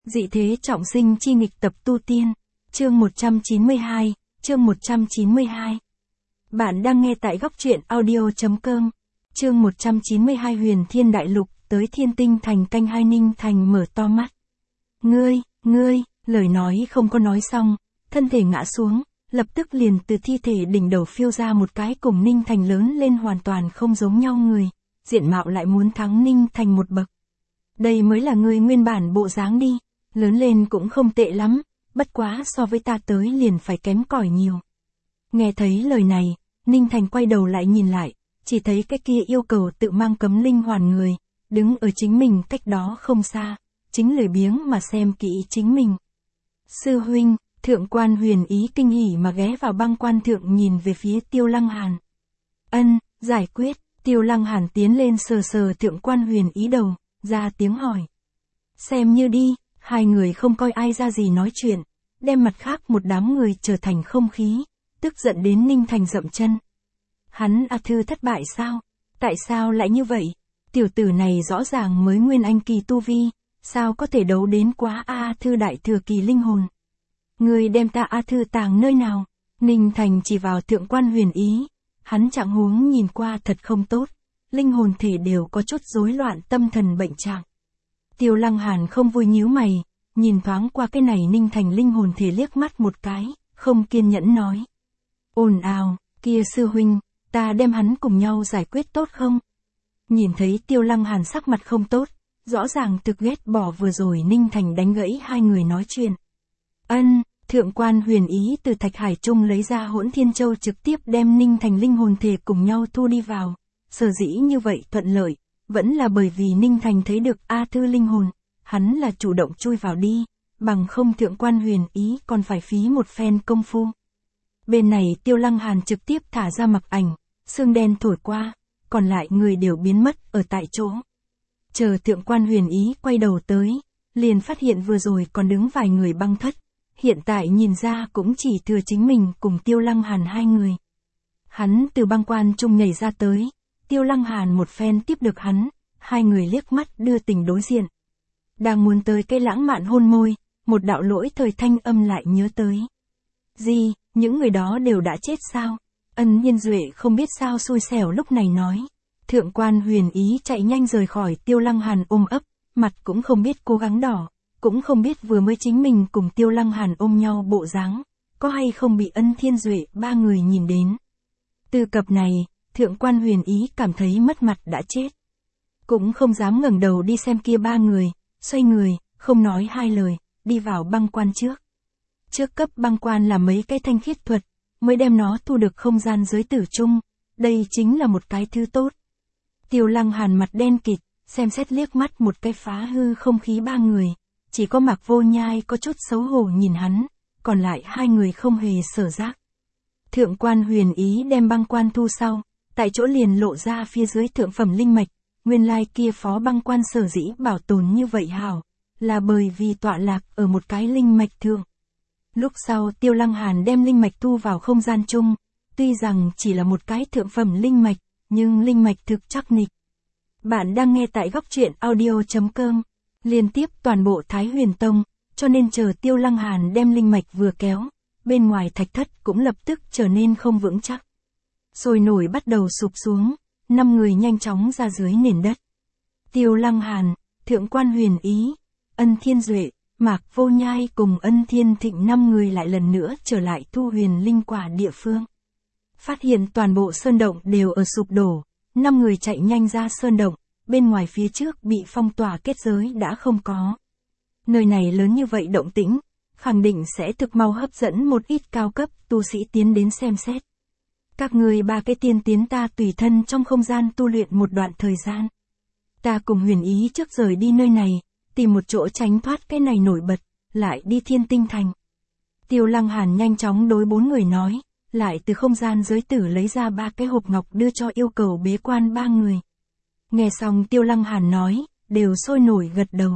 Dị thế trọng sinh chi nghịch tập tu tiên. Chương 192, chương 192. Bạn đang nghe tại góc truyện audio.com. Chương 192 Huyền Thiên Đại Lục, tới Thiên Tinh Thành canh hai. Ninh Thành mở to mắt. Ngươi, lời nói không có nói xong, thân thể ngã xuống, lập tức liền từ thi thể đỉnh đầu phiêu ra một cái cùng Ninh Thành lớn lên hoàn toàn không giống nhau người, diện mạo lại muốn thắng Ninh Thành một bậc. Đây mới là ngươi nguyên bản bộ dáng đi, lớn lên cũng không tệ lắm, bất quá so với ta tới liền phải kém cỏi nhiều. Nghe thấy lời này, Ninh Thành quay đầu lại nhìn lại, chỉ thấy cái kia yêu cầu tự mang cấm linh hoàn người, đứng ở chính mình cách đó không xa, chính lười biếng mà xem kỹ chính mình. Sư huynh, Thượng Quan Huyền Ý kinh hỉ mà ghé vào băng quan thượng nhìn về phía Tiêu Lăng Hàn. Giải quyết. Tiêu Lăng Hàn tiến lên sờ sờ Thượng Quan Huyền Ý đầu, ra tiếng hỏi. Xem như đi. Hai người không coi ai ra gì nói chuyện, đem mặt khác một đám người trở thành không khí, tức giận đến Ninh Thành dậm chân. Hắn A Thư thất bại sao? Tại sao lại như vậy? Tiểu tử này rõ ràng mới nguyên anh kỳ tu vi, sao có thể đấu đến quá A Thư đại thừa kỳ linh hồn? Người đem ta A Thư tàng nơi nào? Ninh Thành chỉ vào Thượng Quan Huyền Ý, hắn trạng huống nhìn qua thật không tốt, linh hồn thể đều có chút rối loạn tâm thần bệnh trạng. Tiêu Lăng Hàn không vui nhíu mày, nhìn thoáng qua cái này Ninh Thành linh hồn thể liếc mắt một cái, không kiên nhẫn nói. Ồn ào, kia sư huynh, ta đem hắn cùng nhau giải quyết tốt không? Nhìn thấy Tiêu Lăng Hàn sắc mặt không tốt, rõ ràng thực ghét bỏ vừa rồi Ninh Thành đánh gãy hai người nói chuyện. Thượng Quan Huyền Ý từ Thạch Hải Trung lấy ra Hỗn Thiên Châu trực tiếp đem Ninh Thành linh hồn thể cùng nhau thu đi vào, sở dĩ như vậy thuận lợi. Vẫn là bởi vì Ninh Thành thấy được A Thư linh hồn, hắn là chủ động chui vào đi, bằng không Thượng Quan Huyền Ý còn phải phí một phen công phu. Bên này Tiêu Lăng Hàn trực tiếp thả ra mặc ảnh, sương đen thổi qua, còn lại người đều biến mất ở tại chỗ. Chờ Thượng Quan Huyền Ý quay đầu tới, liền phát hiện vừa rồi còn đứng vài người băng thất, hiện tại nhìn ra cũng chỉ thừa chính mình cùng Tiêu Lăng Hàn hai người. Hắn từ băng quan trung nhảy ra tới. Tiêu Lăng Hàn một phen tiếp được hắn, hai người liếc mắt đưa tình đối diện. Đang muốn tới cái lãng mạn hôn môi, một đạo lỗi thời thanh âm lại nhớ tới. Gì, những người đó đều đã chết sao? Nhiên Duệ không biết sao xui xẻo lúc này nói. Thượng Quan Huyền Ý chạy nhanh rời khỏi Tiêu Lăng Hàn ôm ấp, mặt cũng không biết cố gắng đỏ, cũng không biết vừa mới chính mình cùng Tiêu Lăng Hàn ôm nhau bộ dáng, có hay không bị Thiên Duệ ba người nhìn đến. Từ cập này, Thượng Quan Huyền Ý cảm thấy mất mặt đã chết. Cũng không dám ngẩng đầu đi xem kia ba người, xoay người, không nói hai lời, đi vào băng quan trước. Trước cấp băng quan là mấy cái thanh khiết thuật, mới đem nó thu được không gian giới tử chung, đây chính là một cái thứ tốt. Tiêu Lăng Hàn mặt đen kịt, xem xét liếc mắt một cái phá hư không khí ba người, chỉ có Mạc Vô Nhai có chút xấu hổ nhìn hắn, còn lại hai người không hề sở giác. Thượng Quan Huyền Ý đem băng quan thu sau. Tại chỗ liền lộ ra phía dưới thượng phẩm linh mạch, nguyên lai kia phó băng quan sở dĩ bảo tồn như vậy hảo, là bởi vì tọa lạc ở một cái linh mạch thượng. Lúc sau Tiêu Lăng Hàn đem linh mạch thu vào không gian chung, tuy rằng chỉ là một cái thượng phẩm linh mạch, nhưng linh mạch thực chắc nịch. Bạn đang nghe tại góc truyện audio.com, liên tiếp toàn bộ Thái Huyền Tông, cho nên chờ Tiêu Lăng Hàn đem linh mạch vừa kéo, bên ngoài thạch thất cũng lập tức trở nên không vững chắc. Sôi nổi bắt đầu sụp xuống, 5 người nhanh chóng ra dưới nền đất. Tiêu Lăng Hàn, Thượng Quan Huyền Ý, Thiên Duệ, Mạc Vô Nhai cùng Thiên Thịnh 5 người lại lần nữa trở lại thu huyền linh quả địa phương. Phát hiện toàn bộ sơn động đều ở sụp đổ, 5 người chạy nhanh ra sơn động, bên ngoài phía trước bị phong tỏa kết giới đã không có. Nơi này lớn như vậy động tĩnh, khẳng định sẽ thực mau hấp dẫn một ít cao cấp tu sĩ tiến đến xem xét. Các người ba cái tiên tiến ta tùy thân trong không gian tu luyện một đoạn thời gian. Ta cùng Huyền Ý trước rời đi nơi này, tìm một chỗ tránh thoát cái này nổi bật, lại đi Thiên Tinh Thành. Tiêu Lăng Hàn nhanh chóng đối 4 người nói, lại từ không gian giới tử lấy ra 3 cái hộp ngọc đưa cho yêu cầu bế quan 3 người. Nghe xong Tiêu Lăng Hàn nói, đều sôi nổi gật đầu.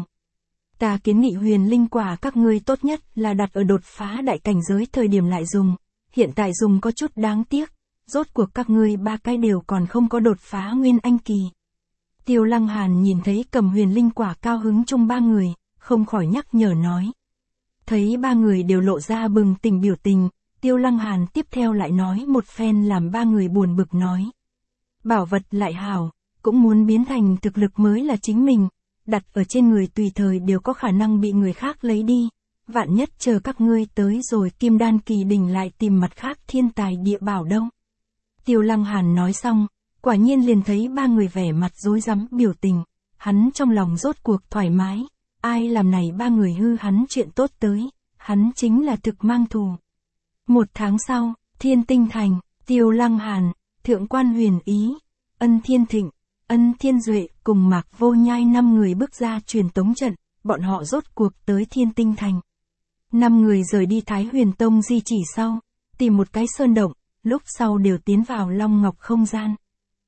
Ta kiến nghị huyền linh quả các ngươi tốt nhất là đặt ở đột phá đại cảnh giới thời điểm lại dùng, hiện tại dùng có chút đáng tiếc. Rốt cuộc các ngươi ba cái đều còn không có đột phá nguyên anh kỳ. Tiêu Lăng Hàn nhìn thấy cầm huyền linh quả cao hứng chung ba người, không khỏi nhắc nhở nói. Thấy ba người đều lộ ra bừng tỉnh biểu tình, Tiêu Lăng Hàn tiếp theo lại nói một phen làm ba người buồn bực nói. Bảo vật lại hảo, cũng muốn biến thành thực lực mới là chính mình, đặt ở trên người tùy thời đều có khả năng bị người khác lấy đi. Vạn nhất chờ các ngươi tới rồi Kim Đan kỳ đỉnh lại tìm mặt khác thiên tài địa bảo đâu. Tiêu Lăng Hàn nói xong, quả nhiên liền thấy ba người vẻ mặt rối rắm biểu tình, hắn trong lòng rốt cuộc thoải mái, ai làm này ba người hư hắn chuyện tốt tới, hắn chính là thực mang thù. 1 tháng sau, Thiên Tinh Thành, Tiêu Lăng Hàn, Thượng Quan Huyền Ý, Ân Thiên Thịnh, Ân Thiên Duệ cùng Mạc Vô Nhai 5 người bước ra truyền tống trận, bọn họ rốt cuộc tới Thiên Tinh Thành. 5 người rời đi Thái Huyền Tông di chỉ sau, tìm một cái sơn động, lúc sau đều tiến vào Long Ngọc không gian.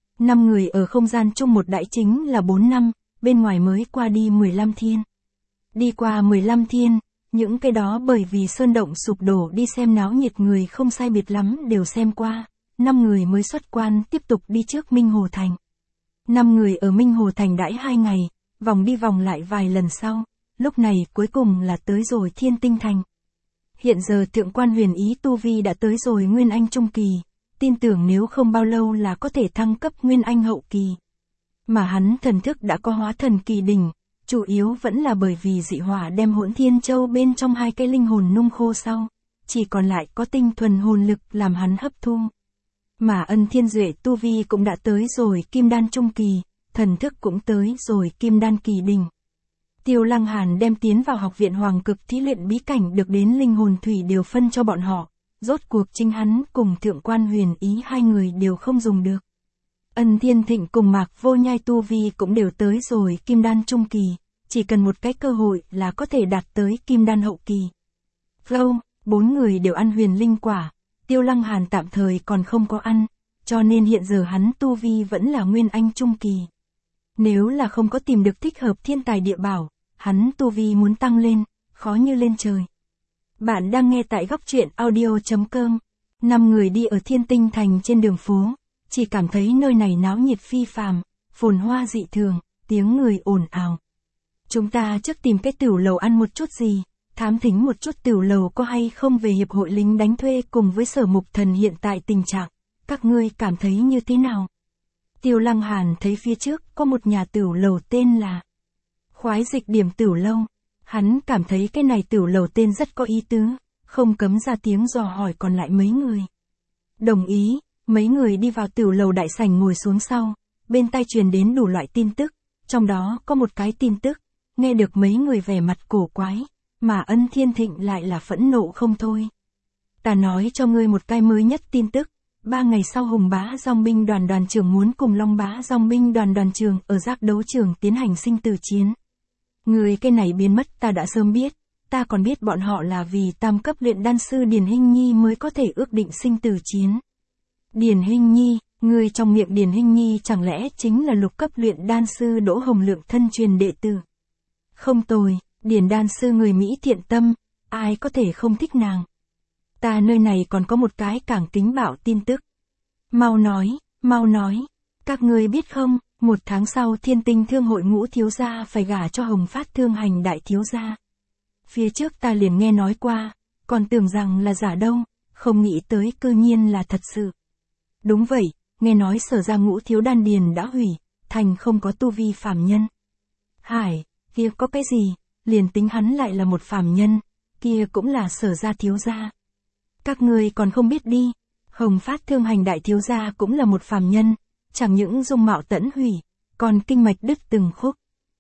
5 người ở không gian chung một đại chính là 4 năm, bên ngoài mới qua đi 15 thiên. Đi qua 15 thiên, những cái đó bởi vì sơn động sụp đổ đi xem náo nhiệt người không sai biệt lắm đều xem qua, 5 người mới xuất quan tiếp tục đi trước Minh Hồ Thành. 5 người ở Minh Hồ Thành đãi 2 ngày, vòng đi vòng lại vài lần sau, lúc này cuối cùng là tới rồi Thiên Tinh Thành. Hiện giờ Thượng Quan Huyền Ý tu vi đã tới rồi Nguyên Anh Trung Kỳ, tin tưởng nếu không bao lâu là có thể thăng cấp Nguyên Anh Hậu Kỳ. Mà hắn thần thức đã có hóa thần kỳ đỉnh, chủ yếu vẫn là bởi vì dị hỏa đem Hỗn Thiên Châu bên trong 2 cái linh hồn nung khô sau, chỉ còn lại có tinh thuần hồn lực làm hắn hấp thu. Mà Ân Thiên Duệ tu vi cũng đã tới rồi Kim Đan Trung Kỳ, thần thức cũng tới rồi Kim Đan Kỳ đỉnh. Tiêu Lăng Hàn đem tiến vào học viện Hoàng Cực thí luyện bí cảnh được đến linh hồn thủy đều phân cho bọn họ, rốt cuộc chính hắn cùng Thượng Quan Huyền Ý 2 người đều không dùng được. Ân Thiên Thịnh cùng Mạc Vô Nhai tu vi cũng đều tới rồi Kim Đan Trung Kỳ, chỉ cần một cái cơ hội là có thể đạt tới Kim Đan Hậu Kỳ. Flow, 4 người đều ăn huyền linh quả, Tiêu Lăng Hàn tạm thời còn không có ăn, cho nên hiện giờ hắn tu vi vẫn là Nguyên Anh Trung Kỳ. Nếu là không có tìm được thích hợp thiên tài địa bảo, hắn tu vi muốn tăng lên, khó như lên trời. Bạn đang nghe tại góc truyện audio.com. 5 người đi ở Thiên Tinh Thành trên đường phố, chỉ cảm thấy nơi này náo nhiệt phi phàm, phồn hoa dị thường, tiếng người ồn ào. Chúng ta trước tìm cái tửu lầu ăn một chút gì, thám thính một chút tửu lầu có hay không về hiệp hội lính đánh thuê cùng với Sở Mục Thần hiện tại tình trạng, các ngươi cảm thấy như thế nào? Tiêu Lăng Hàn thấy phía trước có một nhà tửu lầu tên là Khoái Dịch Điểm Tửu Lâu, hắn cảm thấy cái này tửu lầu tên rất có ý tứ, không cấm ra tiếng dò hỏi còn lại mấy người. Đồng ý, mấy người đi vào tửu lầu đại sảnh ngồi xuống sau, bên tai truyền đến đủ loại tin tức, trong đó có một cái tin tức, nghe được mấy người vẻ mặt cổ quái, mà Ân Thiên Thịnh lại là phẫn nộ không thôi. Ta nói cho ngươi một cái mới nhất tin tức, 3 ngày sau Hùng Bá Dòng binh đoàn đoàn trưởng muốn cùng Long Bá Dòng binh đoàn đoàn trưởng ở giác đấu trường tiến hành sinh tử chiến. Người cái này biến mất ta đã sớm biết, ta còn biết bọn họ là vì tam cấp luyện đan sư Điền Hinh Nhi mới có thể ước định sinh tử chiến. Điền Hinh Nhi, người trong miệng Điền Hinh Nhi chẳng lẽ chính là lục cấp luyện đan sư Đỗ Hồng Lượng thân truyền đệ tử? Không tồi, Điền đan sư người Mỹ thiện tâm, ai có thể không thích nàng. Ta nơi này còn có một cái càng tính bạo tin tức. Mau nói, các ngươi biết không, 1 tháng sau Thiên Tinh Thương hội Ngũ thiếu gia phải gả cho Hồng Phát Thương hành đại thiếu gia. Phía trước ta liền nghe nói qua, còn tưởng rằng là giả đâu, không nghĩ tới cư nhiên là thật sự. Đúng vậy, nghe nói Sở gia Ngũ thiếu đan điền đã hủy, thành không có tu vi phàm nhân. Hải, kia có cái gì, liền tính hắn lại là một phàm nhân, kia cũng là Sở gia thiếu gia. Các ngươi còn không biết đi, Hồng Phát Thương hành đại thiếu gia cũng là một phàm nhân, chẳng những dung mạo tẫn hủy, còn kinh mạch đứt từng khúc.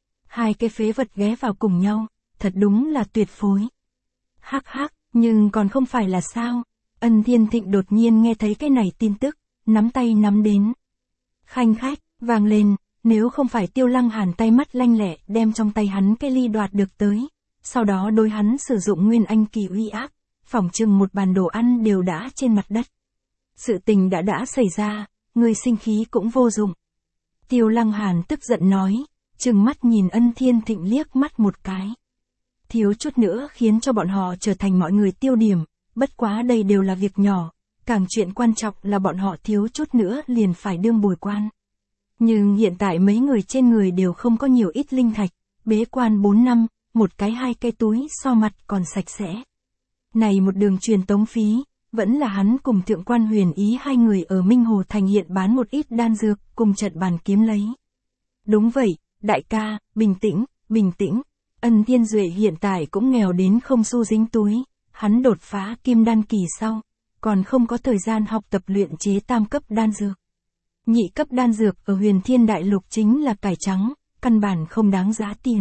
2 cái phế vật ghé vào cùng nhau, thật đúng là tuyệt phối. Hắc hắc, nhưng còn không phải là sao? Ân Thiên Thịnh đột nhiên nghe thấy cái này tin tức, nắm tay nắm đến. Khanh khách, vang lên, nếu không phải Tiêu Lăng Hàn tay mắt lanh lẹ đem trong tay hắn cái ly đoạt được tới, sau đó đối hắn sử dụng Nguyên Anh kỳ uy áp, phỏng chừng một bàn đồ ăn đều đã trên mặt đất. Sự tình đã xảy ra, người sinh khí cũng vô dụng. Tiêu Lăng Hàn tức giận nói, trừng mắt nhìn Ân Thiên Thịnh liếc mắt một cái. Thiếu chút nữa khiến cho bọn họ trở thành mọi người tiêu điểm, bất quá đây đều là việc nhỏ, càng chuyện quan trọng là bọn họ thiếu chút nữa liền phải đương bồi quan. Nhưng hiện tại mấy người trên người đều không có nhiều ít linh thạch, bế quan 4 năm, một cái hai cái túi so mặt còn sạch sẽ. Này một đường truyền tống phí, vẫn là hắn cùng Thượng quan Huyền Ý hai người ở Minh Hồ Thành hiện bán một ít đan dược, cùng trận bàn kiếm lấy. Đúng vậy, đại ca, bình tĩnh, bình tĩnh. Ân Thiên Duệ hiện tại cũng nghèo đến không xu dính túi, hắn đột phá kim đan kỳ sau, còn không có thời gian học tập luyện chế tam cấp đan dược. Nhị cấp đan dược ở Huyền Thiên Đại Lục chính là cải trắng, căn bản không đáng giá tiền.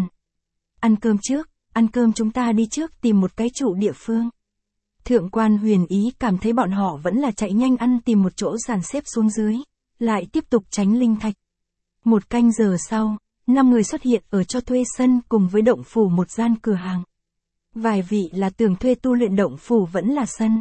Ăn cơm trước, ăn cơm chúng ta đi trước tìm một cái trụ địa phương. Thượng quan Huyền Ý cảm thấy bọn họ vẫn là chạy nhanh ăn tìm một chỗ dàn xếp xuống dưới, lại tiếp tục tránh linh thạch. Một canh giờ sau, 5 người xuất hiện ở cho thuê sân cùng với động phủ một gian cửa hàng. Vài vị là tưởng thuê tu luyện động phủ vẫn là sân.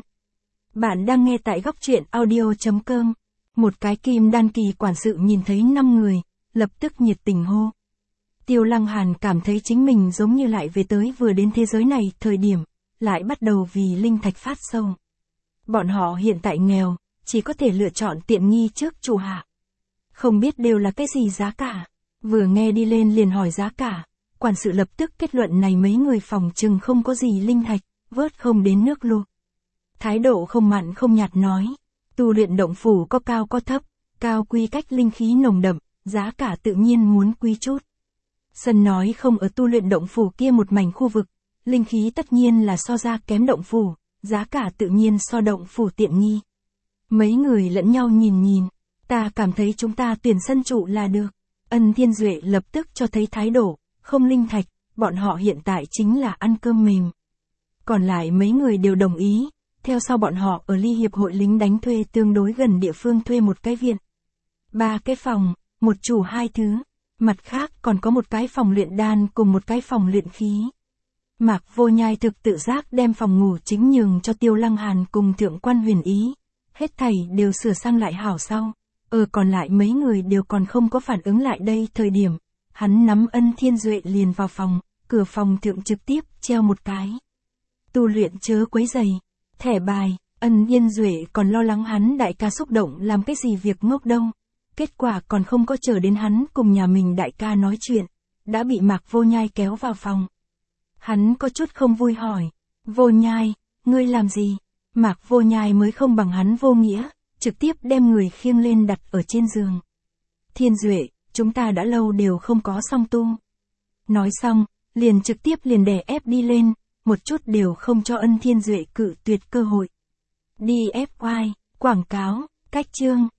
Bạn đang nghe tại góc truyện audio.com. Một cái kim đan kỳ quản sự nhìn thấy 5 người, lập tức nhiệt tình hô. Tiêu Lăng Hàn cảm thấy chính mình giống như lại về tới vừa đến thế giới này thời điểm, lại bắt đầu vì linh thạch phát sâu. Bọn họ hiện tại nghèo, chỉ có thể lựa chọn tiện nghi trước chủ hạ. Không biết đều là cái gì giá cả. Vừa nghe đi lên liền hỏi giá cả, quản sự lập tức kết luận này mấy người phòng chừng không có gì linh thạch, vớt không đến nước luộc. Thái độ không mặn không nhạt nói, tu luyện động phủ có cao có thấp, cao quy cách linh khí nồng đậm, giá cả tự nhiên muốn quý chút. Sân nói không ở tu luyện động phủ kia một mảnh khu vực, linh khí tất nhiên là so ra kém động phủ, giá cả tự nhiên so động phủ tiện nghi. Mấy người lẫn nhau nhìn nhìn, ta cảm thấy chúng ta tuyển sân trụ là được. Ân Thiên Duệ lập tức cho thấy thái độ, không linh thạch, bọn họ hiện tại chính là ăn cơm mềm. Còn lại mấy người đều đồng ý, theo sau bọn họ ở ly hiệp hội lính đánh thuê tương đối gần địa phương thuê một cái viện. 3 cái phòng, một chủ 2 thứ, mặt khác còn có một cái phòng luyện đan cùng một cái phòng luyện khí. Mạc Vô Nhai thực tự giác đem phòng ngủ chính nhường cho Tiêu Lăng Hàn cùng Thượng quan Huyền Ý, hết thảy đều sửa sang lại hảo sau. Còn lại mấy người đều còn không có phản ứng lại đây thời điểm, hắn nắm Ân Thiên Duệ liền vào phòng, cửa phòng thượng trực tiếp treo một cái. Tu luyện chớ quấy rầy, thẻ bài. Ân Thiên Duệ còn lo lắng hắn đại ca xúc động làm cái gì việc ngốc đâu. Kết quả còn không có chờ đến hắn cùng nhà mình đại ca nói chuyện, đã bị Mạc Vô Nhai kéo vào phòng. Hắn có chút không vui hỏi, Vô Nhai, ngươi làm gì? Mạc Vô Nhai mới không bằng hắn vô nghĩa, trực tiếp đem người khiêng lên đặt ở trên giường. Thiên Duệ, chúng ta đã lâu đều không có song tu. Nói xong, liền trực tiếp liền đè ép đi lên, một chút đều không cho Ân Thiên Duệ cự tuyệt cơ hội. DFY, quảng cáo, cách chương.